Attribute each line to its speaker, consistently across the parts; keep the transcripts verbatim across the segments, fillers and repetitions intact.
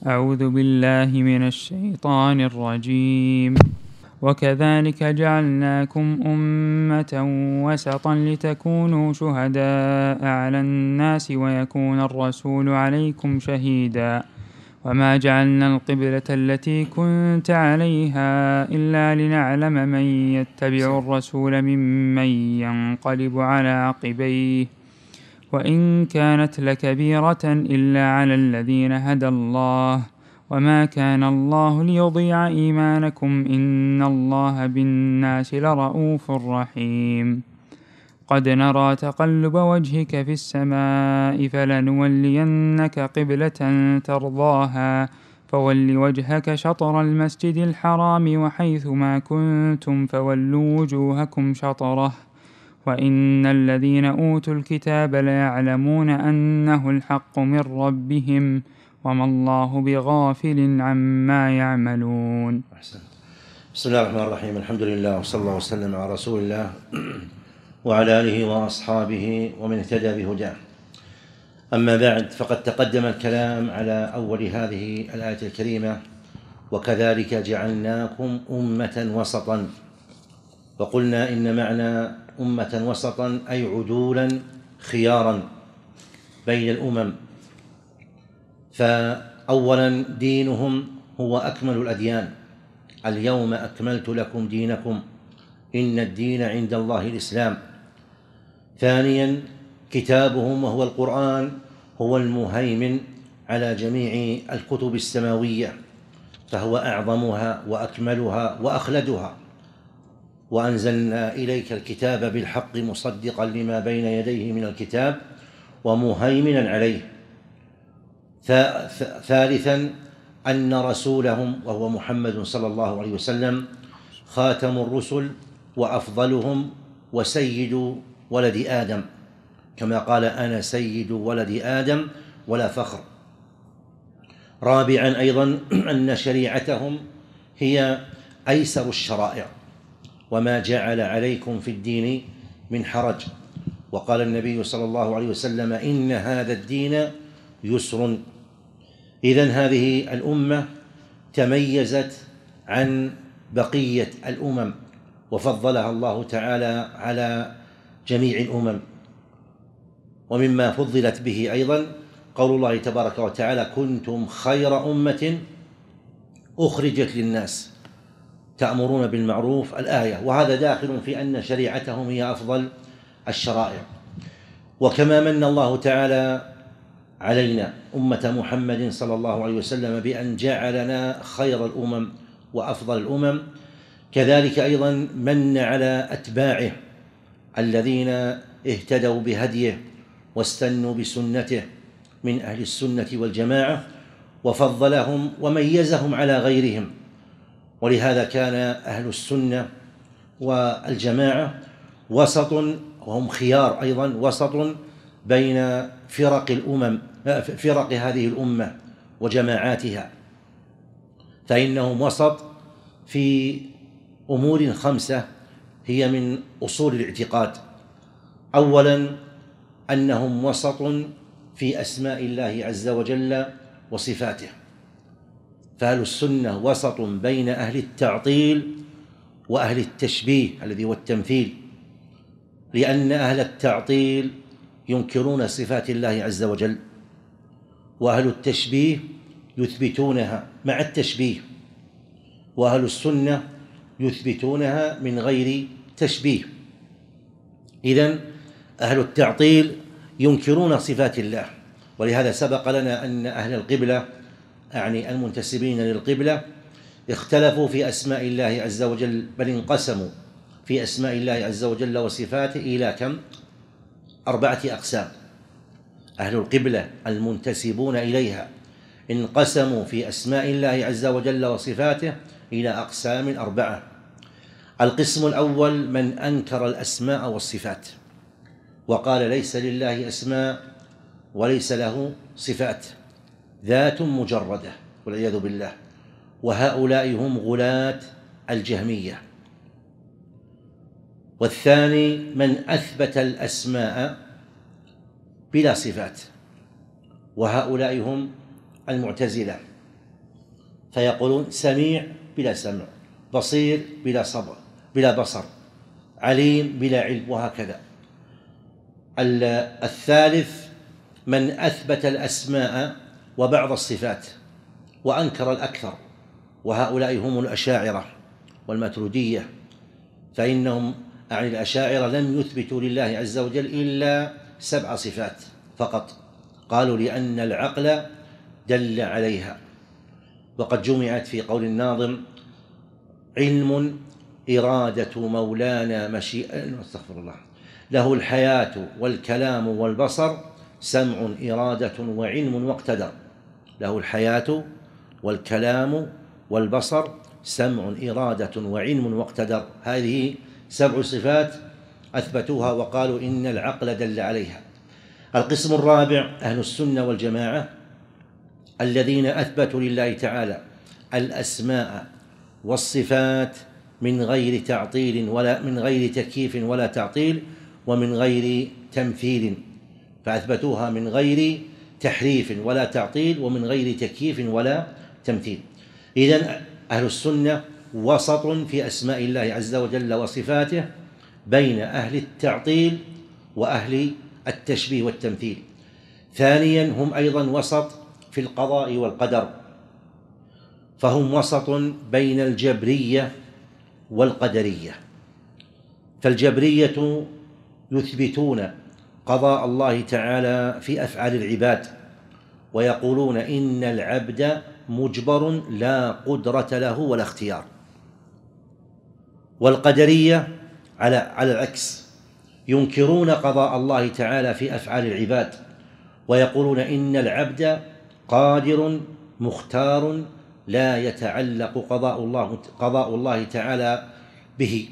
Speaker 1: أعوذ بالله من الشيطان الرجيم. وكذلك جعلناكم أمة وسطا لتكونوا شهداء على الناس ويكون الرسول عليكم شهيدا وما جعلنا القبلة التي كنت عليها إلا لنعلم من يتبع الرسول ممن ينقلب على عقبيه وإن كانت لكبيرة إلا على الذين هدى الله وما كان الله ليضيع إيمانكم إن الله بالناس لرءوف رحيم. قد نرى تقلب وجهك في السماء فلنولينك قبلة ترضاها فول وجهك شطر المسجد الحرام وحيث ما كنتم فولوا وجوهكم شطره وإن الذين أوتوا الكتاب ليعلمون أنه الحق من ربهم وما الله بغافل عما يعملون.
Speaker 2: بسم الله الرحمن الرحيم. الحمد لله وصلى الله وسلم على رسول الله وعلى آله وأصحابه ومن اهتدى بهداه. أما بعد، فقد تقدم الكلام على أول هذه الآية الكريمة: وكذلك جعلناكم أمة وسطا. وقلنا إن معنى أمة وسطا أي عدولا خيارا بين الأمم. فأولا دينهم هو أكمل الأديان: اليوم أكملت لكم دينكم إن الدين عند الله الإسلام. ثانيا كتابهم وهو القرآن هو المهيمن على جميع الكتب السماوية، فهو أعظمها وأكملها وأخلدها. وأنزلنا إليك الكتاب بالحق مصدقا لما بين يديه من الكتاب ومهيمنا عليه. ثالثا أن رسولهم وهو محمد صلى الله عليه وسلم خاتم الرسل وأفضلهم وسيد ولد آدم، كما قال: أنا سيد ولد آدم ولا فخر. رابعا أيضا أن شريعتهم هي أيسر الشرائع وما جعل عليكم في الدين من حرج. وقال النبي صلى الله عليه وسلم: إن هذا الدين يسر. إذن هذه الأمة تميزت عن بقية الأمم وفضلها الله تعالى على جميع الأمم. ومما فضلت به أيضا قول الله تبارك وتعالى: كنتم خير أمة أخرجت للناس تأمرون بالمعروف، الآية. وهذا داخل في أن شريعتهم هي أفضل الشرائع. وكما من الله تعالى علينا أمة محمد صلى الله عليه وسلم بأن جعلنا خير الأمم وأفضل الأمم، كذلك أيضا من على أتباعه الذين اهتدوا بهديه واستنوا بسنته من أهل السنة والجماعة، وفضلهم وميزهم على غيرهم. ولهذا كان أهل السنة والجماعة وسط، وهم خيار أيضا، وسط بين فرق الأمم فرق هذه الأمة وجماعاتها. فإنهم وسط في أمور خمسة هي من أصول الاعتقاد. أولا أنهم وسط في أسماء الله عز وجل وصفاته، فأهل السنة وسط بين أهل التعطيل وأهل التشبيه الذي هو التمثيل، لأن أهل التعطيل ينكرون صفات الله عز وجل، وأهل التشبيه يثبتونها مع التشبيه، وأهل السنة يثبتونها من غير تشبيه. إذن أهل التعطيل ينكرون صفات الله. ولهذا سبق لنا أن أهل القبلة، أعني المنتسبين للقبلة، اختلفوا في أسماء الله عز وجل، بل انقسموا في أسماء الله عز وجل وصفاته إلى كم؟ أربعة أقسام. أهل القبلة المنتسبون إليها انقسموا في أسماء الله عز وجل وصفاته إلى أقسام أربعة. القسم الأول من أنكر الأسماء والصفات وقال: ليس لله أسماء وليس له صفات، ذات مجردة والعياذ بالله. وهؤلاء هم غلاة الجهمية. والثاني من أثبت الأسماء بلا صفات، وهؤلاء هم المعتزلة. فيقولون سميع بلا سمع، بصير بلا صبر بلا بصر، عليم بلا علم، وهكذا. الثالث من أثبت الأسماء وبعض الصفات وأنكر الأكثر، وهؤلاء هم الأشاعرة والماتريدية، فإنهم عن الأشاعرة لم يثبتوا لله عز وجل إلا سبع صفات فقط، قالوا لأن العقل دل عليها، وقد جمعت في قول الناظم: علم إرادة مولانا مشيئة، استغفر الله، له الحياة والكلام والبصر، سمع إرادة وعلم واقتدر. له الحياة والكلام والبصر، سمع إرادة وعلم واقتدر. هذه سبع صفات أثبتوها وقالوا إن العقل دل عليها. القسم الرابع أهل السنة والجماعة الذين أثبتوا لله تعالى الأسماء والصفات من غير تعطيل ولا من غير تكييف ولا تعطيل ومن غير تمثيل، فأثبتوها من غير تحريف ولا تعطيل ومن غير تكييف ولا تمثيل. إذن أهل السنة وسط في أسماء الله عز وجل وصفاته بين أهل التعطيل وأهل التشبيه والتمثيل. ثانيا هم أيضا وسط في القضاء والقدر، فهم وسط بين الجبرية والقدرية. فالجبرية يثبتون قضاء الله تعالى في أفعال العباد ويقولون إن العبد مجبر لا قدرة له ولا اختيار. والقدرية على على العكس ينكرون قضاء الله تعالى في أفعال العباد ويقولون إن العبد قادر مختار لا يتعلق قضاء الله قضاء الله تعالى به.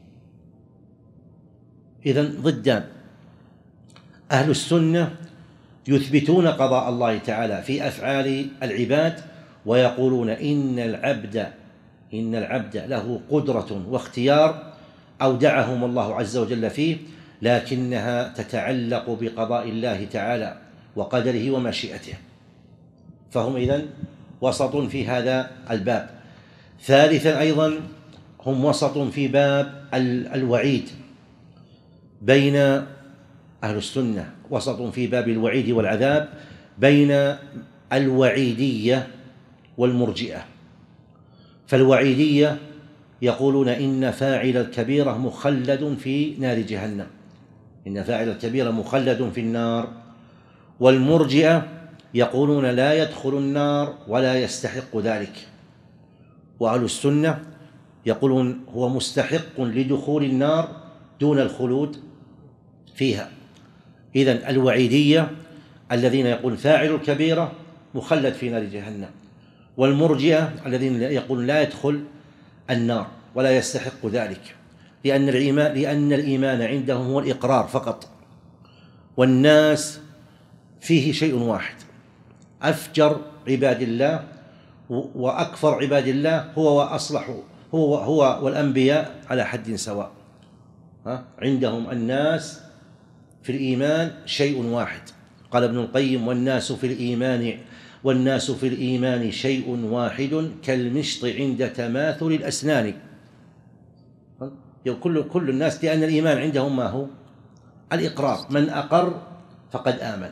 Speaker 2: إذن ضدان: أهل السنة يثبتون قضاء الله تعالى في أفعال العباد ويقولون إن العبد إن العبد له قدرة واختيار أودعهم الله عز وجل فيه، لكنها تتعلق بقضاء الله تعالى وقدره ومشيئته. فهم إذن وسط في هذا الباب. ثالثا أيضا هم وسط في باب الوعيد بين أهل السنة، وسط في باب الوعيد والعذاب بين الوعيدية والمرجئة. فالوعيدية يقولون إن فاعل الكبيرة مخلد في نار جهنم، إن فاعل الكبيرة مخلد في النار. والمرجئة يقولون لا يدخل النار ولا يستحق ذلك. وأهل السنة يقولون هو مستحق لدخول النار دون الخلود فيها. إذن الوعيدية الذين يقولون فاعل الكبيرة مخلد في نار جهنم، والمرجئة الذين يقولون لا يدخل النار ولا يستحق ذلك، لأن الإيمان لأن الإيمان عندهم هو الإقرار فقط، والناس فيه شيء واحد: أفجر عباد الله وأكفر عباد الله هو وأصلح هو هو والأنبياء على حد سواء. عندهم الناس في الإيمان شيء واحد. قال ابن القيم: والناس في الإيمان والناس في الإيمان شيء واحد كالمشط عند تماثل الأسنان. كل كل الناس، لأن الإيمان عندهم ما هو الإقرار، من أقر فقد آمن.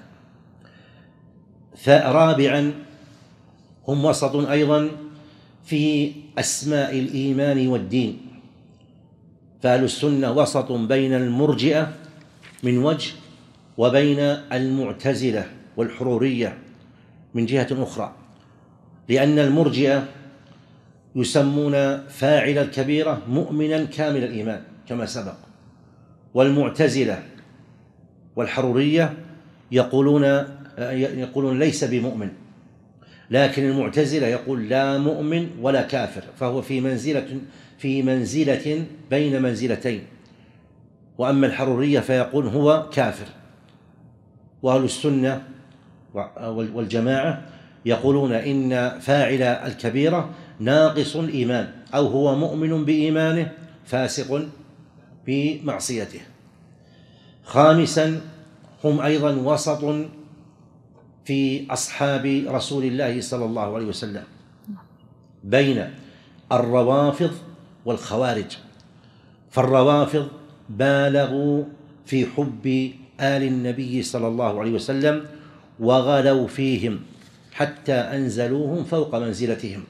Speaker 2: رابعا هم وسط أيضا في أسماء الإيمان والدين. فأهل السنة وسط بين المرجئة من وجه وبين المعتزلة والحرورية من جهة أخرى، لأن المرجئة يسمون فاعل الكبيرة مؤمنا كامل الإيمان كما سبق، والمعتزلة والحرورية يقولون يقولون ليس بمؤمن، لكن المعتزلة يقول لا مؤمن ولا كافر، فهو في منزلة في منزلة بين منزلتين. وأما الحرورية فيقول هو كافر. وأهل السنة والجماعة يقولون إن فاعل الكبيرة ناقص الإيمان، أو هو مؤمن بإيمانه فاسق بمعصيته. خامسا هم أيضا وسط في أصحاب رسول الله صلى الله عليه وسلم، بين الروافض والخوارج. فالروافض بالغوا في حب آل النبي صلى الله عليه وسلم وغلوا فيهم حتى أنزلوهم فوق منزلتهم،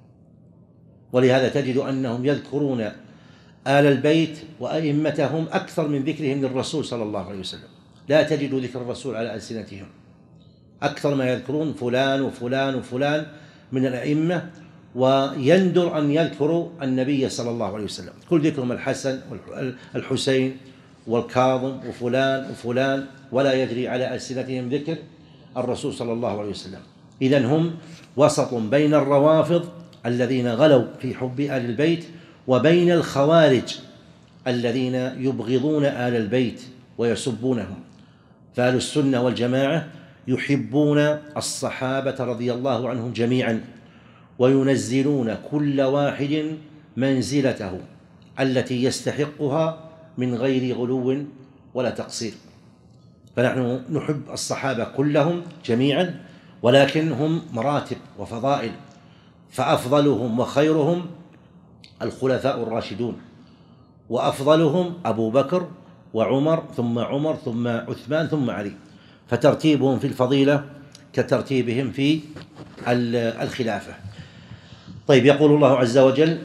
Speaker 2: ولهذا تجد أنهم يذكرون آل البيت وأئمتهم أكثر من ذكرهم للرسول صلى الله عليه وسلم. لا تجد ذكر الرسول على ألسنتهم، أكثر ما يذكرون فلان وفلان وفلان من الأئمة، ويندر أن يذكروا النبي صلى الله عليه وسلم. كل ذكرهم الحسن والحسين والكاظم وفلان وفلان، ولا يجري على ألسنتهم ذكر الرسول صلى الله عليه وسلم. إذن هم وسط بين الروافض الذين غلوا في حب آل البيت وبين الخوارج الذين يبغضون آل البيت ويسبونهم. فأهل السنة والجماعة يحبون الصحابة رضي الله عنهم جميعا، وينزلون كل واحد منزلته التي يستحقها من غير غلو ولا تقصير. فنحن نحب الصحابة كلهم جميعا، ولكن هم مراتب وفضائل، فأفضلهم وخيرهم الخلفاء الراشدون، وأفضلهم أبو بكر وعمر ثم عمر ثم عثمان ثم علي، فترتيبهم في الفضيلة كترتيبهم في الخلافة. طيب، يقول الله عز وجل: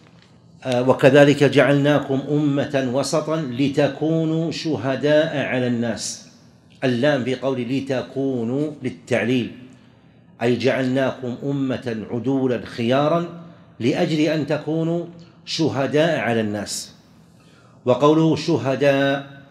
Speaker 2: وكذلك جعلناكم أمة وسطا لتكونوا شهداء على الناس. اللام في قول لتكونوا للتعليل، أي جعلناكم أمة عدولا خيارا لأجل أن تكونوا شهداء على الناس. وقوله شهداء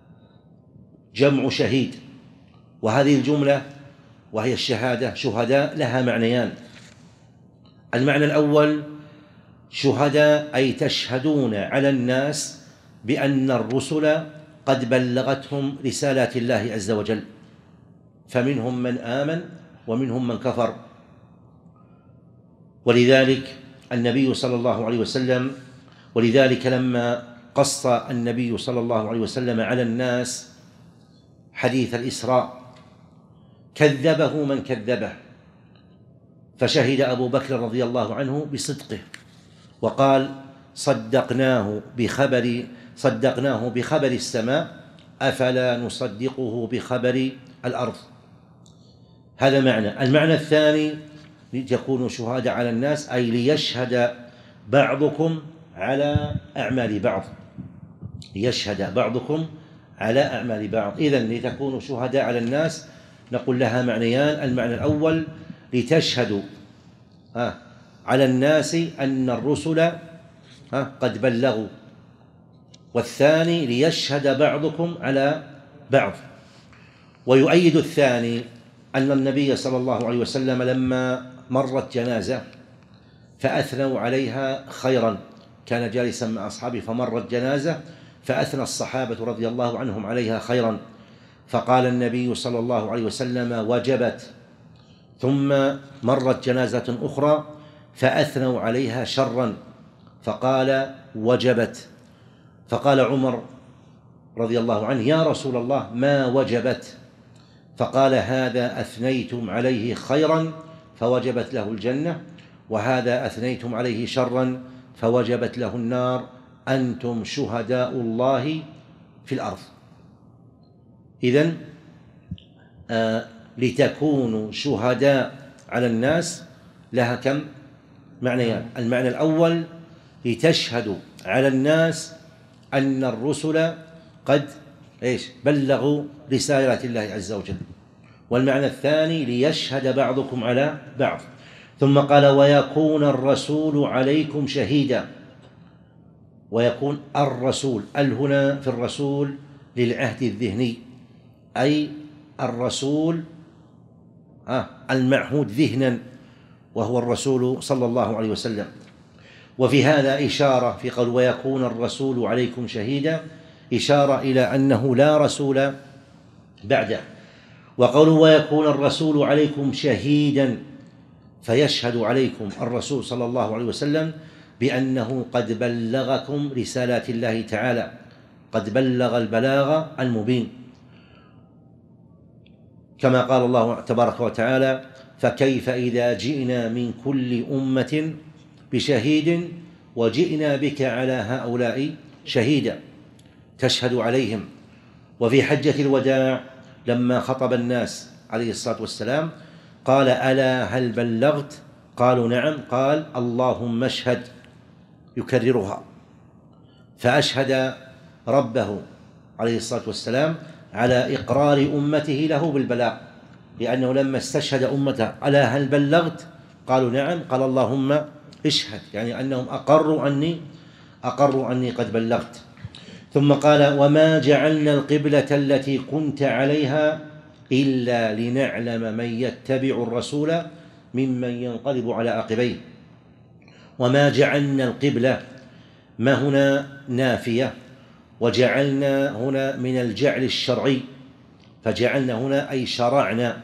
Speaker 2: جمع شهيد، وهذه الجملة وهي الشهادة شهداء لها معنيان. المعنى الأول شهداء أي تشهدون على الناس بأن الرسل قد بلغتهم رسالات الله عز وجل، فمنهم من آمن ومنهم من كفر. ولذلك النبي صلى الله عليه وسلم ولذلك لما قص النبي صلى الله عليه وسلم على الناس حديث الإسراء كذبه من كذبه، فشهد أبو بكر رضي الله عنه بصدقه وقال: صدقناه بخبر صدقناه بخبر السماء أفلا نصدقه بخبر الأرض. هذا معنى. المعنى الثاني لتكونوا شهداء على الناس، أي ليشهد بعضكم على أعمال بعض، ليشهد بعضكم على أعمال بعض. إذن لتكونوا شهداء على الناس نقول لها معنيان. المعنى الأول لتشهدوا على الناس أن الرسل قد بلغوا، والثاني ليشهد بعضكم على بعض. ويؤيد الثاني أن النبي صلى الله عليه وسلم لما مرت جنازة فأثنوا عليها خيرا، كان جالسا مع أصحابه فمرت جنازة فأثنى الصحابة رضي الله عنهم عليها خيرا، فقال النبي صلى الله عليه وسلم: وجبت. ثم مرت جنازة أخرى فأثنوا عليها شرا فقال: وجبت. فقال عمر رضي الله عنه: يا رسول الله ما وجبت؟ فقال: هذا أثنيتم عليه خيرا فوجبت له الجنة، وهذا أثنيتم عليه شرا فوجبت له النار، أنتم شهداء الله في الأرض. إذن آه لتكونوا شهداء على الناس لها كم معنيان. المعنى الأول لتشهدوا على الناس أن الرسل قد إيش بلغوا رسالات الله عز وجل. والمعنى الثاني ليشهد بعضكم على بعض. ثم قال: ويكون الرسول عليكم شهيدا. ويكون الرسول، ال هنا في الرسول للعهد الذهني، أي الرسول المعهود ذهنا وهو الرسول صلى الله عليه وسلم. وفي هذا إشارة في قول ويكون الرسول عليكم شهيدا، إشارة إلى أنه لا رسول بعده. وقوله ويكون الرسول عليكم شهيدا، فيشهد عليكم الرسول صلى الله عليه وسلم بأنه قد بلغكم رسالات الله تعالى، قد بلغ البلاغ المبين، كما قال الله تبارك وتعالى: فكيف إذا جئنا من كل أمة بشهيد وجئنا بك على هؤلاء شهيدا تشهد عليهم. وفي حجة الوداع لما خطب الناس عليه الصلاة والسلام قال: ألا هل بلغت؟ قالوا: نعم. قال: اللهم اشهد، يكررها، فأشهد ربه عليه الصلاة والسلام على إقرار أمته له بالبلاغ، لأنه لما استشهد أمته: ألا هل بلغت؟ قالوا: نعم. قال: اللهم اشهد، يعني أنهم أقروا أني أقروا أني قد بلغت. ثم قال: وما جعلنا القبلة التي كنت عليها إلا لنعلم من يتبع الرسول ممن ينقلب على عقبيه. وما جعلنا القبلة، ما هنا نافية، وجعلنا هنا من الجعل الشرعي، فجعلنا هنا أي شرعنا.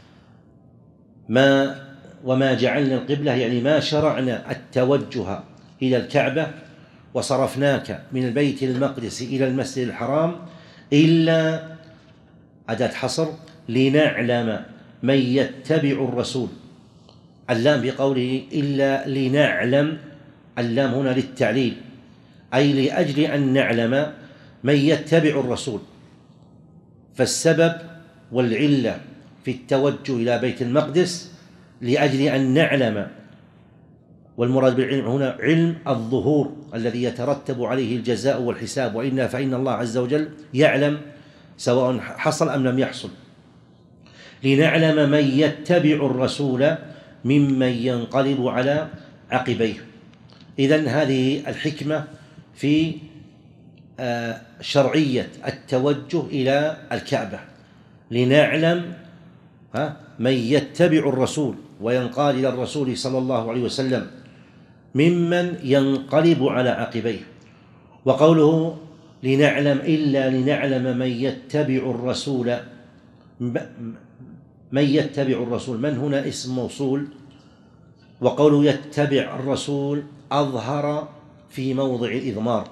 Speaker 2: ما وما جعلنا القبلة يعني ما شرعنا التوجه إلى الكعبة وصرفناك من البيت المقدس إلى المسجد الحرام إلا أداة حصر لنعلم من يتبع الرسول. اللام بقوله إلا لنعلم، اللام هنا للتعليل، أي لأجل أن نعلم من يتبع الرسول. فالسبب والعلة في التوجه إلى بيت المقدس لأجل أن نعلم، والمراد بالعلم هنا علم الظهور الذي يترتب عليه الجزاء والحساب، وإلا فإن الله عز وجل يعلم سواء حصل أم لم يحصل. لنعلم من يتبع الرسول ممن ينقلب على عقبيه. إذن هذه الحكمة في شرعية التوجه إلى الكعبة، لنعلم من يتبع الرسول وينقاد إلى الرسول صلى الله عليه وسلم ممن ينقلب على عقبيه. وقوله لنعلم إلا لنعلم من يتبع الرسول، من يتبع الرسول، من هنا اسم موصول، وقوله يتبع الرسول أظهر في موضع الإضمار،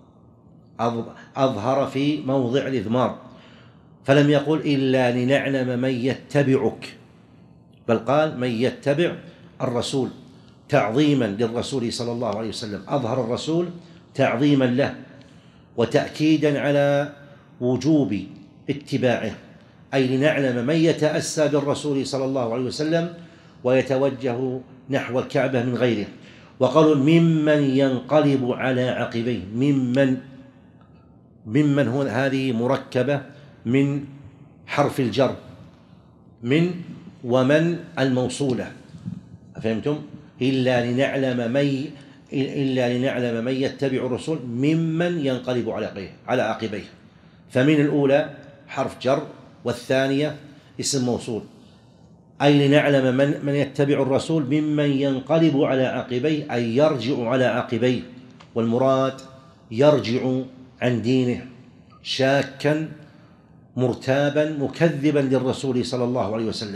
Speaker 2: أظهر في موضع الإضمار، فلم يقل إلا لنعلم من يتبعك، بل قال من يتبع الرسول تعظيما للرسول صلى الله عليه وسلم، أظهر الرسول تعظيما له وتأكيدا على وجوب اتباعه، أي لنعلم من يتأسى بالرسول صلى الله عليه وسلم ويتوجه نحو الكعبة من غيره. وقالوا ممن ينقلب على عقبيه، ممن ممن هنا هذه مركبة من حرف الجر، من ومن الموصولة، فهمتم؟ إلا لنعلم من إلا لنعلم من يتبع الرسول ممن ينقلب على عقبيه. فمن الأولى حرف جر، والثانية اسم موصول، أي لنعلم من, من يتبع الرسول ممن ينقلب على عقبيه، أي يرجع على عقبيه، والمراد يرجع عن دينه شاكا مرتابا مكذبا للرسول صلى الله عليه وسلم.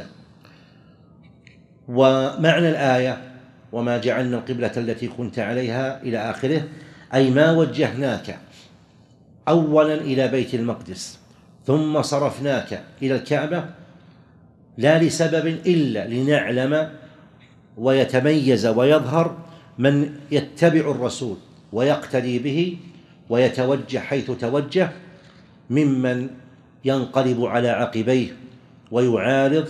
Speaker 2: ومعنى الآية وما جعلنا القبلة التي كنت عليها إلى آخره، أي ما وجهناك أولا إلى بيت المقدس ثم صرفناك إلى الكعبة لا لسبب إلا لنعلم ويتميز ويظهر من يتبع الرسول ويقتدي به ويتوجه حيث توجه ممن ينقلب على عقبيه ويعارض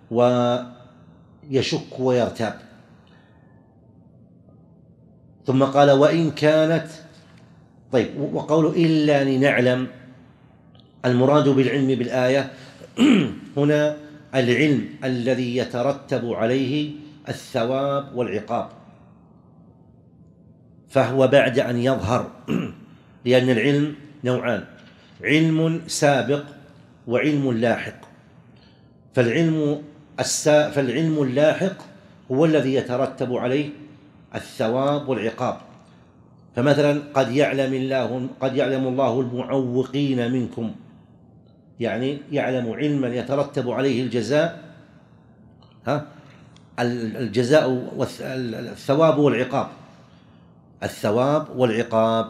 Speaker 2: ويشك ويرتاب. ثم قال وإن كانت، طيب، وقوله إلا لنعلم، المراد بالعلم بالآية هنا العلم الذي يترتب عليه الثواب والعقاب، فهو بعد أن يظهر، لأن العلم نوعان: علم سابق وعلم لاحق. فالعلم السا فالعلم اللاحق هو الذي يترتب عليه الثواب والعقاب. فمثلا قد يعلم الله قد يعلم الله المعوقين منكم، يعني يعلم علما يترتب عليه الجزاء ها الجزاء والثواب والعقاب، الثواب والعقاب.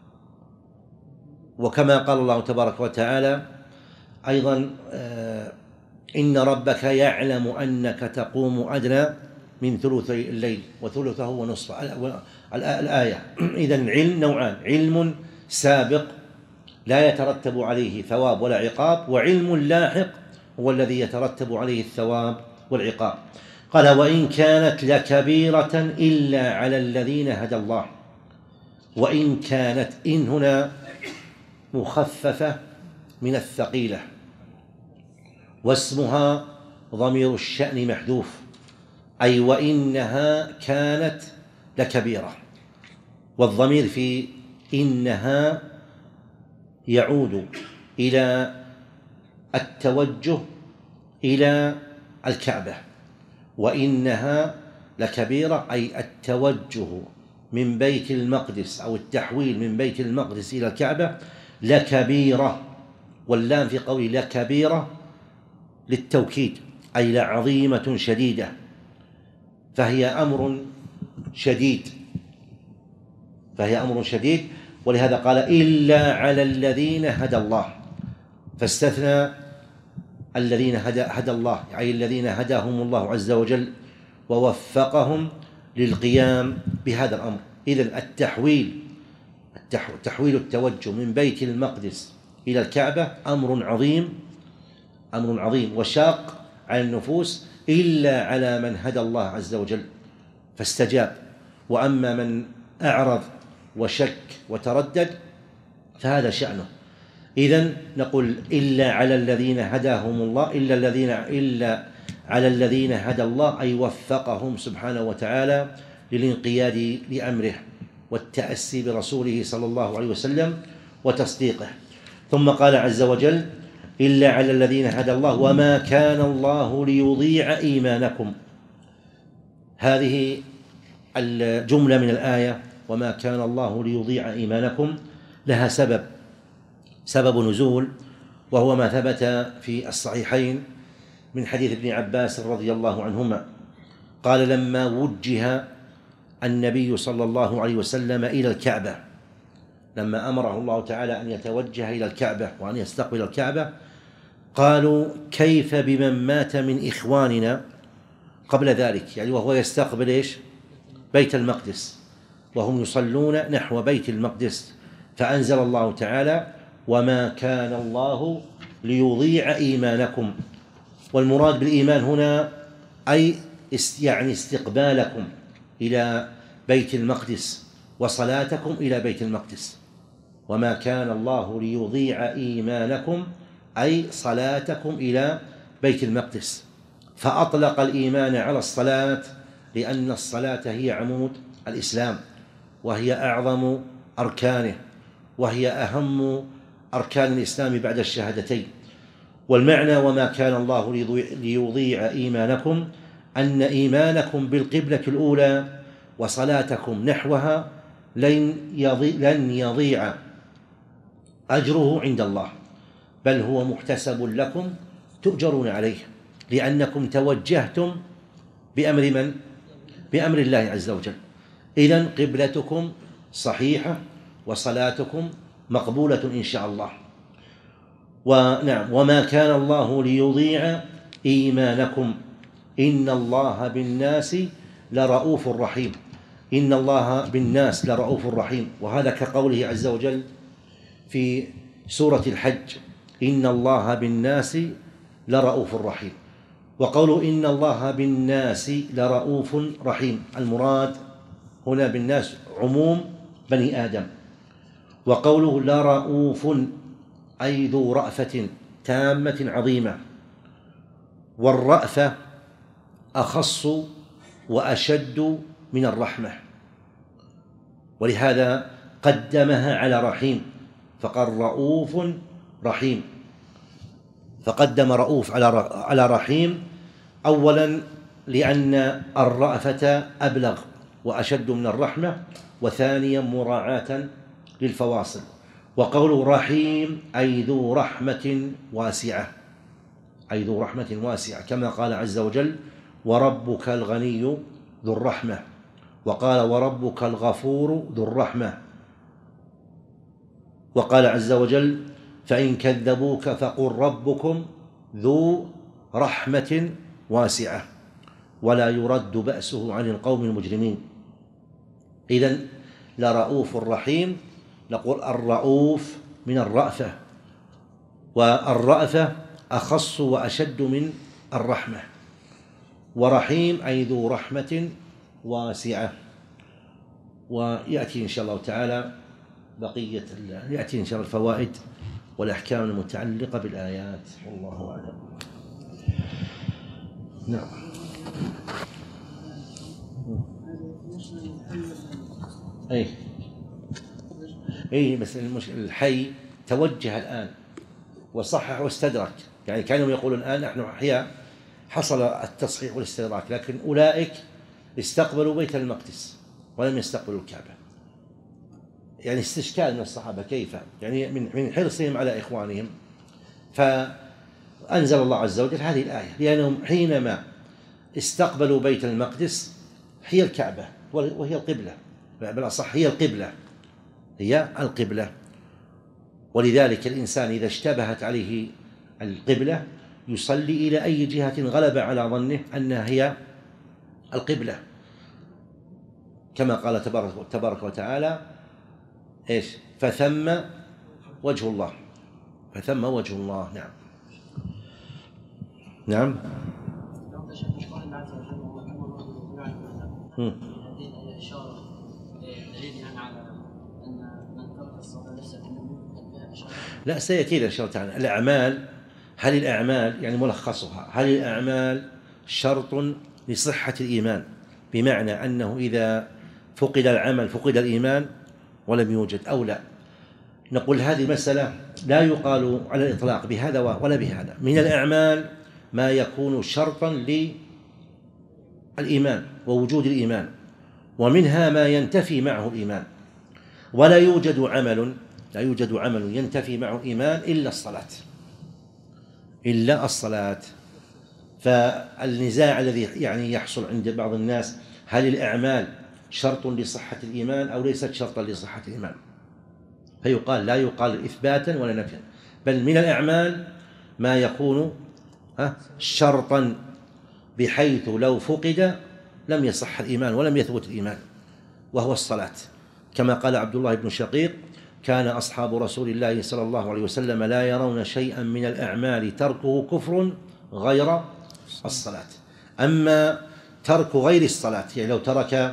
Speaker 2: وكما قال الله تبارك وتعالى أيضا إن ربك يعلم أنك تقوم أدنى من ثلثي الليل وثلثه ونصفه الآية. إذن العلم نوعان: علم سابق لا يترتب عليه ثواب ولا عقاب، وعلم لاحق هو الذي يترتب عليه الثواب والعقاب. قال: وإن كانت لكبيرة إلا على الذين هدى الله. وإن كانت، إن هنا مخففة من الثقيلة، واسمها ضمير الشأن محذوف، أي وإنها كانت لكبيرة. والضمير في إنها يعود إلى التوجه إلى الكعبة، وإنها لكبيرة أي التوجه من بيت المقدس أو التحويل من بيت المقدس إلى الكعبة لكبيرة. واللام في قوله لكبيرة للتوكيد، أي لعظيمة شديدة، فهي أمر شديد فهي أمر شديد ولهذا قال: إلا على الذين هدى الله، فاستثنى الذين هدى, هدى الله، أي الذين هداهم الله عز وجل ووفقهم للقيام بهذا الأمر. إذن التحويل تحويل التوجه من بيت المقدس إلى الكعبة أمر عظيم أمر عظيم وشاق على النفوس، إلا على من هدى الله عز وجل فاستجاب. وأما من أعرض وشك وتردد فهذا شأنه. إذن نقول: إلا على الذين هداهم الله، إلا الذين إلا على الذين هدى الله، أي وفقهم سبحانه وتعالى للانقياد لأمره والتأسي برسوله صلى الله عليه وسلم وتصديقه. ثم قال عز وجل: إلا على الذين هدى الله وما كان الله ليضيع إيمانكم. هذه الجملة من الآية وما كان الله ليضيع إيمانكم لها سبب سبب نزول، وهو ما ثبت في الصحيحين من حديث ابن عباس رضي الله عنهما قال: لما وجه النبي صلى الله عليه وسلم إلى الكعبة، لما أمره الله تعالى أن يتوجه إلى الكعبة وأن يستقبل الكعبة، قالوا: كيف بمن مات من إخواننا قبل ذلك؟ يعني وهو يستقبل إيش؟ بيت المقدس، وهم يصلون نحو بيت المقدس. فأنزل الله تعالى: وما كان الله ليضيع إيمانكم. والمراد بالإيمان هنا أي يعني استقبالكم إلى بيت المقدس وصلاتكم إلى بيت المقدس. وما كان الله ليضيع إيمانكم أي صلاتكم إلى بيت المقدس. فأطلق الإيمان على الصلاة لأن الصلاة هي عمود الإسلام، وهي أعظم أركانه، وهي أهم أركان الإسلام بعد الشهادتين. والمعنى: وما كان الله ليضيع إيمانكم، أن إيمانكم بالقبلة الأولى وصلاتكم نحوها لن يضيع, لن يضيع أجره عند الله، بل هو محتسب لكم تؤجرون عليه، لأنكم توجهتم بأمر من؟ بأمر الله عز وجل. إذن قبلتكم صحيحة وصلاتكم مقبولة إن شاء الله. ونعم: وما كان الله ليضيع إيمانكم إن الله بالناس لرؤوف رحيم. إن الله بالناس لرؤوف رحيم، وهذا كقوله عز وجل في سورة الحج: إن الله بالناس لرؤوف رحيم. وقوله إن الله بالناس لرؤوف رحيم، المراد هنا بالناس عموم بني آدم. وقوله لرؤوف أي ذو رأفة تامة عظيمة، والرأفة أخص وأشد من الرحمة، ولهذا قدمها على رحيم فقال رؤوف رحيم، فقدم رؤوف على رحيم أولا لأن الرأفة أبلغ وأشد من الرحمة، وثانيا مراعاة للفواصل. وقول رحيم أي ذو رحمة واسعة، أي ذو رحمة واسعة، كما قال عز وجل وربك الغني ذو الرحمة، وقال وربك الغفور ذو الرحمة، وقال عز وجل فإن كذبوك فقل ربكم ذو رحمة واسعة. ولا يرد بأسه عن القوم المجرمين. إذن لرؤوف رحيم، نقول الرؤوف من الرأفة، والرأفة أخص وأشد من الرحمة، ورحيم أي ذو رحمة واسعة. ويأتي إن شاء الله تعالى بقية يأتي إن شاء الله الفوائد والأحكام المتعلقة بالآيات، والله أعلم. نعم. أي أي بس الحي توجه الآن وصحح واستدرك، يعني كانوا يقولون الآن نحن أحياء حصل التصحيح والاستدراك، لكن أولئك استقبلوا بيت المقدس ولم يستقبلوا الكعبة. يعني استشكال من الصحابة كيف، يعني من من حرصهم على إخوانهم، فأنزل الله عز وجل هذه الآية، لأنهم حينما استقبلوا بيت المقدس هي الكعبة وهي القبلة، بالأصح هي القبلة، هي القبلة. ولذلك الإنسان إذا اشتبهت عليه القبلة يصلي إلى أي جهة غلب على ظنه أنها هي القبلة، كما قال تبارك, تبارك وتعالى إيش؟ فثم وجه الله، فثم وجه الله. نعم. نعم. لا، سيأتي إن شاء الله تعالى. الأعمال، هل الأعمال يعني ملخصها، هل الأعمال شرط لصحة الإيمان، بمعنى أنه إذا فقد العمل فقد الإيمان ولم يوجد أو لا؟ نقول هذه مسألة لا يقال على الإطلاق بهذا ولا بهذا. من الأعمال ما يكون شرطا للإيمان ووجود الإيمان، ومنها ما ينتفي معه الإيمان، ولا يوجد عمل لا يوجد عمل ينتفي معه الإيمان إلا الصلاة، إلا الصلاة. فالنزاع الذي يعني يحصل عند بعض الناس، هل الأعمال شرط لصحة الإيمان أو ليست شرطا لصحة الإيمان؟ فيقال لا يقال إثباتا ولا نفيا، بل من الأعمال ما يكون شرطا بحيث لو فقد لم يصح الإيمان ولم يثبت الإيمان، وهو الصلاة، كما قال عبد الله بن شقيق: كان أصحاب رسول الله صلى الله عليه وسلم لا يرون شيئا من الأعمال تركه كفر غير الصلاة. أما ترك غير الصلاة، يعني لو ترك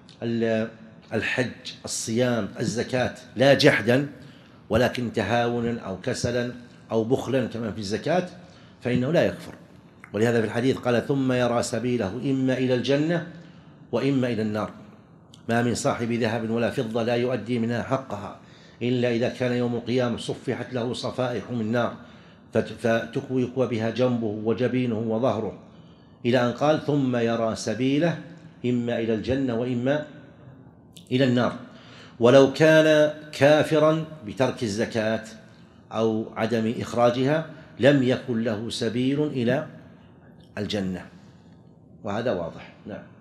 Speaker 2: الحج، الصيام، الزكاة لا جحدا ولكن تهاونا أو كسلا أو بخلا كما في الزكاة، فإنه لا يكفر. ولهذا في الحديث قال: ثم يرى سبيله إما إلى الجنة وإما إلى النار، ما من صاحب ذهب ولا فضة لا يؤدي منها حقها إلا إذا كان يوم القيامة صفحت له صفائح من نار فتكوي بها جنبه وجبينه وظهره، إلى أن قال: ثم يرى سبيله إما إلى الجنة وإما إلى النار. ولو كان كافرا بترك الزكاة أو عدم إخراجها لم يكن له سبيل إلى الجنة، وهذا واضح. نعم.